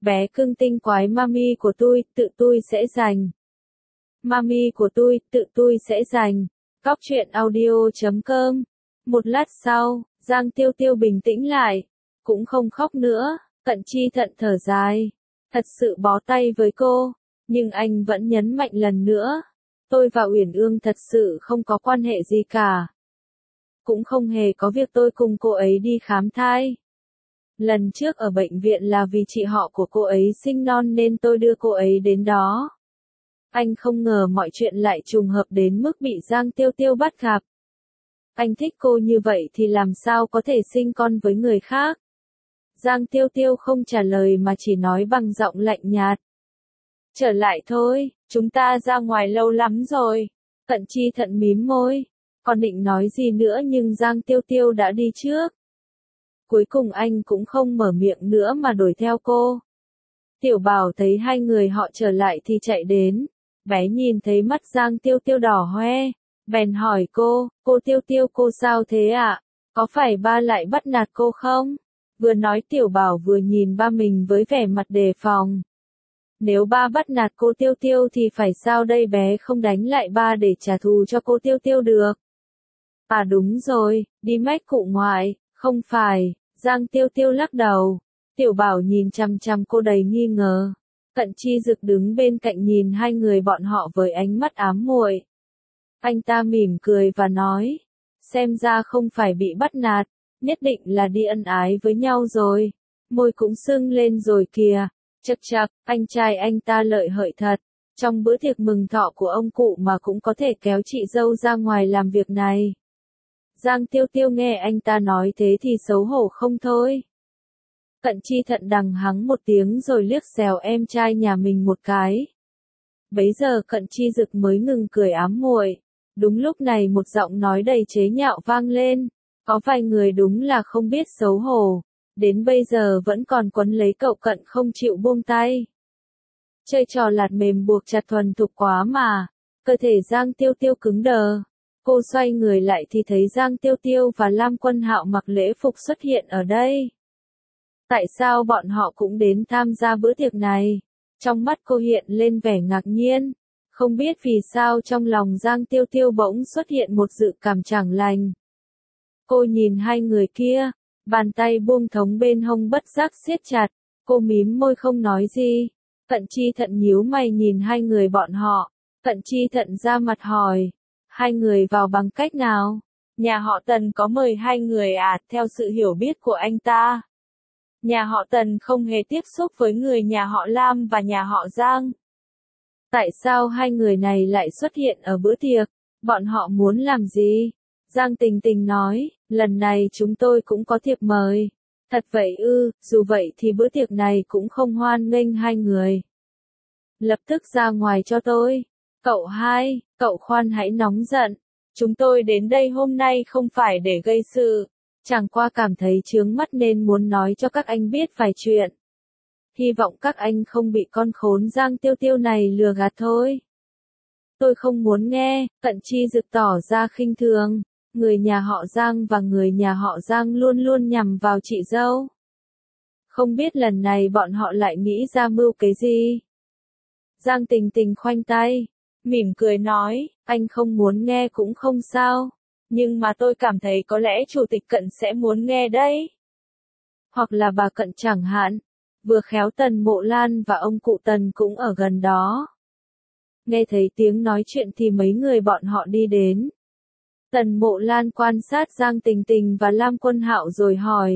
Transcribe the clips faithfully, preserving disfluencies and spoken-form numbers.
bé cưng tinh quái mami của tôi, tự tôi sẽ giành. Mami của tôi, tự tôi sẽ giành. Cóc truyện audio chấm com. Một lát sau, Giang Tiêu Tiêu bình tĩnh lại, cũng không khóc nữa. Cận Chi Thận thở dài, thật sự bó tay với cô, nhưng anh vẫn nhấn mạnh lần nữa, tôi và Uyển Ương thật sự không có quan hệ gì cả. Cũng không hề có việc tôi cùng cô ấy đi khám thai. Lần trước ở bệnh viện là vì chị họ của cô ấy sinh non nên tôi đưa cô ấy đến đó. Anh không ngờ mọi chuyện lại trùng hợp đến mức bị Giang Tiêu Tiêu bắt gặp. Anh thích cô như vậy thì làm sao có thể sinh con với người khác? Giang Tiêu Tiêu không trả lời mà chỉ nói bằng giọng lạnh nhạt. Trở lại thôi, chúng ta ra ngoài lâu lắm rồi. Cận Chi Thận mím môi, còn định nói gì nữa nhưng Giang Tiêu Tiêu đã đi trước. Cuối cùng anh cũng không mở miệng nữa mà đuổi theo cô. Tiểu Bảo thấy hai người họ trở lại thì chạy đến. Bé nhìn thấy mắt Giang Tiêu Tiêu đỏ hoe, bèn hỏi cô, cô Tiêu Tiêu cô sao thế ạ? À? Có phải ba lại bắt nạt cô không? Vừa nói Tiểu Bảo vừa nhìn ba mình với vẻ mặt đề phòng. Nếu ba bắt nạt cô Tiêu Tiêu thì phải sao đây, bé không đánh lại ba để trả thù cho cô Tiêu Tiêu được. À đúng rồi, đi mách cụ ngoại, không phải. Giang Tiêu Tiêu lắc đầu. Tiểu Bảo nhìn chằm chằm cô đầy nghi ngờ. Cận Chi Dực đứng bên cạnh nhìn hai người bọn họ với ánh mắt ám muội. Anh ta mỉm cười và nói, xem ra không phải bị bắt nạt, nhất định là đi ân ái với nhau rồi. Môi cũng sưng lên rồi kìa. Chậc chậc, anh trai anh ta lợi hợi thật. Trong bữa tiệc mừng thọ của ông cụ mà cũng có thể kéo chị dâu ra ngoài làm việc này. Giang Tiêu Tiêu nghe anh ta nói thế thì xấu hổ không thôi. Cận Chi Thận đằng hắng một tiếng rồi liếc xèo em trai nhà mình một cái. Bấy giờ Cận Chi Dực mới ngừng cười ám muội. Đúng lúc này một giọng nói đầy chế nhạo vang lên. Có vài người đúng là không biết xấu hổ. Đến bây giờ vẫn còn quấn lấy cậu Cận không chịu buông tay. Chơi trò lạt mềm buộc chặt thuần thục quá mà. Cơ thể Giang Tiêu Tiêu cứng đờ. Cô xoay người lại thì thấy Giang Tiêu Tiêu và Lam Quân Hạo mặc lễ phục xuất hiện ở đây. Tại sao bọn họ cũng đến tham gia bữa tiệc này? Trong mắt cô hiện lên vẻ ngạc nhiên. Không biết vì sao trong lòng Giang Tiêu Tiêu bỗng xuất hiện một dự cảm chẳng lành. Cô nhìn hai người kia, bàn tay buông thống bên hông bất giác siết chặt. Cô mím môi không nói gì. Cận Chi Thận nhíu mày nhìn hai người bọn họ. Cận Chi Thận ra mặt hỏi. Hai người vào bằng cách nào? Nhà họ Tần có mời hai người à, theo sự hiểu biết của anh ta. Nhà họ Tần không hề tiếp xúc với người nhà họ Lam và nhà họ Giang. Tại sao hai người này lại xuất hiện ở bữa tiệc? Bọn họ muốn làm gì? Giang Tình Tình nói, lần này chúng tôi cũng có thiệp mời. Thật vậy ư, dù vậy thì bữa tiệc này cũng không hoan nghênh hai người. Lập tức ra ngoài cho tôi. Cậu hai, cậu khoan hãy nóng giận. Chúng tôi đến đây hôm nay không phải để gây sự. Chẳng qua cảm thấy chướng mắt nên muốn nói cho các anh biết vài chuyện. Hy vọng các anh không bị con khốn Giang Tiêu Tiêu này lừa gạt thôi. Tôi không muốn nghe. Cận Chi Dực tỏ ra khinh thường. Người nhà họ Giang và người nhà họ Giang luôn luôn nhằm vào chị dâu. Không biết lần này bọn họ lại nghĩ ra mưu cái gì. Giang Tình Tình khoanh tay, mỉm cười nói, anh không muốn nghe cũng không sao. Nhưng mà tôi cảm thấy có lẽ Chủ tịch Cận sẽ muốn nghe đấy. Hoặc là bà Cận chẳng hạn. Vừa khéo Tần Mộ Lan và ông cụ Tần cũng ở gần đó. Nghe thấy tiếng nói chuyện thì mấy người bọn họ đi đến. Tần Mộ Lan quan sát Giang Tình Tình và Lam Quân Hạo rồi hỏi.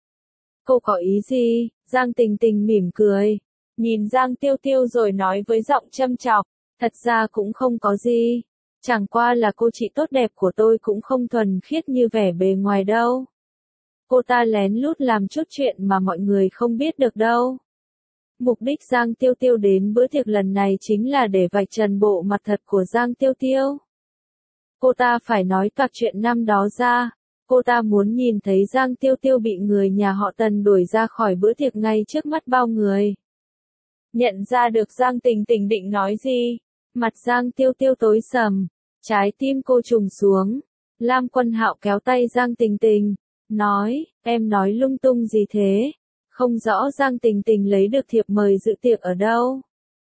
Cô có ý gì? Giang Tình Tình mỉm cười. Nhìn Giang Tiêu Tiêu rồi nói với giọng châm chọc. Thật ra cũng không có gì. Chẳng qua là cô chị tốt đẹp của tôi cũng không thuần khiết như vẻ bề ngoài đâu. Cô ta lén lút làm chút chuyện mà mọi người không biết được đâu. Mục đích Giang Tiêu Tiêu đến bữa tiệc lần này chính là để vạch trần bộ mặt thật của Giang Tiêu Tiêu. Cô ta phải nói toạc chuyện năm đó ra. Cô ta muốn nhìn thấy Giang Tiêu Tiêu bị người nhà họ Tần đuổi ra khỏi bữa tiệc ngay trước mắt bao người. Nhận ra được Giang Tình Tình định nói gì. Mặt Giang Tiêu Tiêu tối sầm. Trái tim cô trùng xuống. Lam Quân Hạo kéo tay Giang Tình Tình. Nói, em nói lung tung gì thế? Không rõ Giang Tình Tình lấy được thiệp mời dự tiệc ở đâu.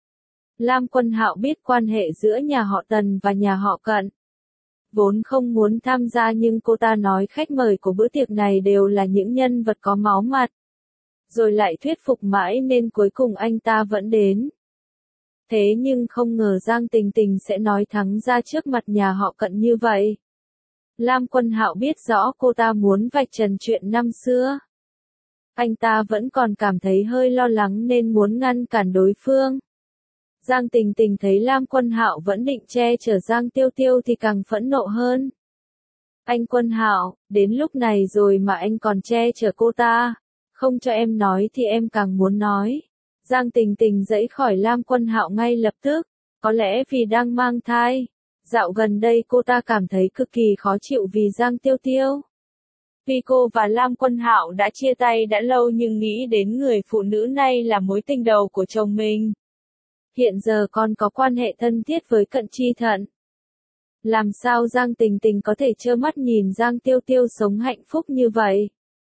Lam Quân Hạo biết quan hệ giữa nhà họ Tần và nhà họ Cận. Vốn không muốn tham gia nhưng cô ta nói khách mời của bữa tiệc này đều là những nhân vật có máu mặt. Rồi lại thuyết phục mãi nên cuối cùng anh ta vẫn đến. Thế nhưng không ngờ Giang Tình Tình sẽ nói thẳng ra trước mặt nhà họ Cận như vậy. Lam Quân Hạo biết rõ cô ta muốn vạch trần chuyện năm xưa. Anh ta vẫn còn cảm thấy hơi lo lắng nên muốn ngăn cản đối phương. Giang Tình Tình thấy Lam Quân Hạo vẫn định che chở Giang Tiêu Tiêu thì càng phẫn nộ hơn. Anh Quân Hạo, đến lúc này rồi mà anh còn che chở cô ta, không cho em nói thì em càng muốn nói. Giang Tình Tình giãy khỏi Lam Quân Hạo ngay lập tức, có lẽ vì đang mang thai. Dạo gần đây cô ta cảm thấy cực kỳ khó chịu vì Giang Tiêu Tiêu. Vì cô và Lam Quân Hạo đã chia tay đã lâu nhưng nghĩ đến người phụ nữ này là mối tình đầu của chồng mình. Hiện giờ còn có quan hệ thân thiết với Cận Chi Thận. Làm sao Giang Tình Tình có thể trơ mắt nhìn Giang Tiêu Tiêu sống hạnh phúc như vậy?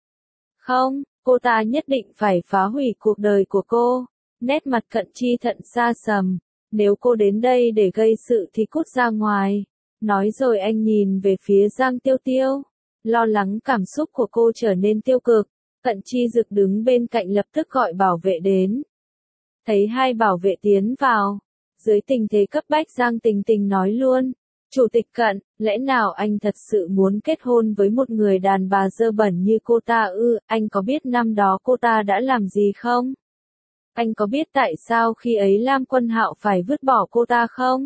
Không, cô ta nhất định phải phá hủy cuộc đời của cô. Nét mặt Cận Chi Thận xa sầm. Nếu cô đến đây để gây sự thì cút ra ngoài. Nói rồi anh nhìn về phía Giang Tiêu Tiêu. Lo lắng cảm xúc của cô trở nên tiêu cực. Cận Chi Dực đứng bên cạnh lập tức gọi bảo vệ đến. Thấy hai bảo vệ tiến vào. Dưới tình thế cấp bách Giang Tình Tình nói luôn. Chủ tịch Cận, lẽ nào anh thật sự muốn kết hôn với một người đàn bà dơ bẩn như cô ta ư? Anh có biết năm đó cô ta đã làm gì không? Anh có biết tại sao khi ấy Lam Quân Hạo phải vứt bỏ cô ta không?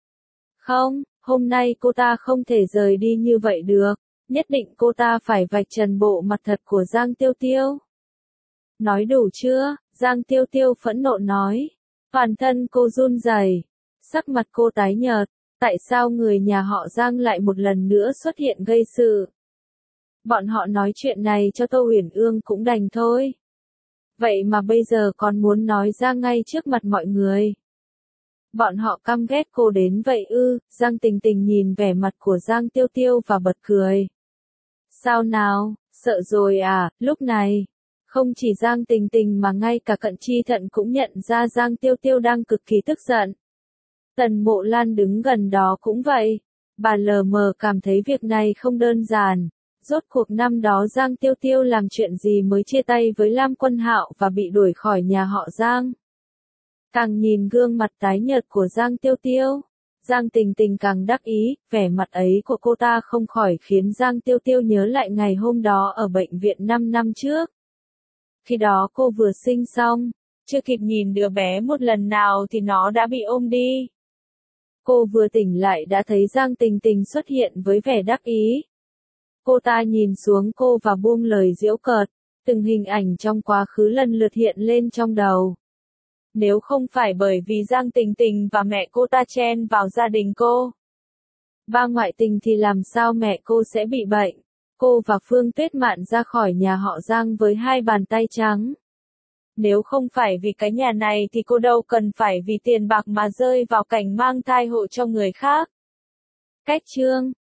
Không, hôm nay cô ta không thể rời đi như vậy được. Nhất định cô ta phải vạch trần bộ mặt thật của Giang Tiêu Tiêu. Nói đủ chưa? Giang Tiêu Tiêu phẫn nộ nói. Toàn thân cô run rẩy, sắc mặt cô tái nhợt. Tại sao người nhà họ Giang lại một lần nữa xuất hiện gây sự? Bọn họ nói chuyện này cho Tô Uyển Ương cũng đành thôi. Vậy mà bây giờ còn muốn nói ra ngay trước mặt mọi người. Bọn họ căm ghét cô đến vậy ư? Giang Tình Tình nhìn vẻ mặt của Giang Tiêu Tiêu và bật cười. Sao nào, sợ rồi à? Lúc này, không chỉ Giang Tình Tình mà ngay cả Cận Chi Thận cũng nhận ra Giang Tiêu Tiêu đang cực kỳ tức giận. Tần Mộ Lan đứng gần đó cũng vậy. Bà lờ mờ cảm thấy việc này không đơn giản. Rốt cuộc năm đó Giang Tiêu Tiêu làm chuyện gì mới chia tay với Lam Quân Hạo và bị đuổi khỏi nhà họ Giang. Càng nhìn gương mặt tái nhợt của Giang Tiêu Tiêu, Giang Tình Tình càng đắc ý, vẻ mặt ấy của cô ta không khỏi khiến Giang Tiêu Tiêu nhớ lại ngày hôm đó ở bệnh viện năm năm trước. Khi đó cô vừa sinh xong, chưa kịp nhìn đứa bé một lần nào thì nó đã bị ôm đi. Cô vừa tỉnh lại đã thấy Giang Tình Tình xuất hiện với vẻ đắc ý. Cô ta nhìn xuống cô và buông lời giễu cợt, từng hình ảnh trong quá khứ lần lượt hiện lên trong đầu. Nếu không phải bởi vì Giang Tình Tình và mẹ cô ta chen vào gia đình cô, ba ngoại tình thì làm sao mẹ cô sẽ bị bệnh? Cô và Phương Tuyết Mạn ra khỏi nhà họ Giang với hai bàn tay trắng. Nếu không phải vì cái nhà này thì cô đâu cần phải vì tiền bạc mà rơi vào cảnh mang thai hộ cho người khác. Cách chương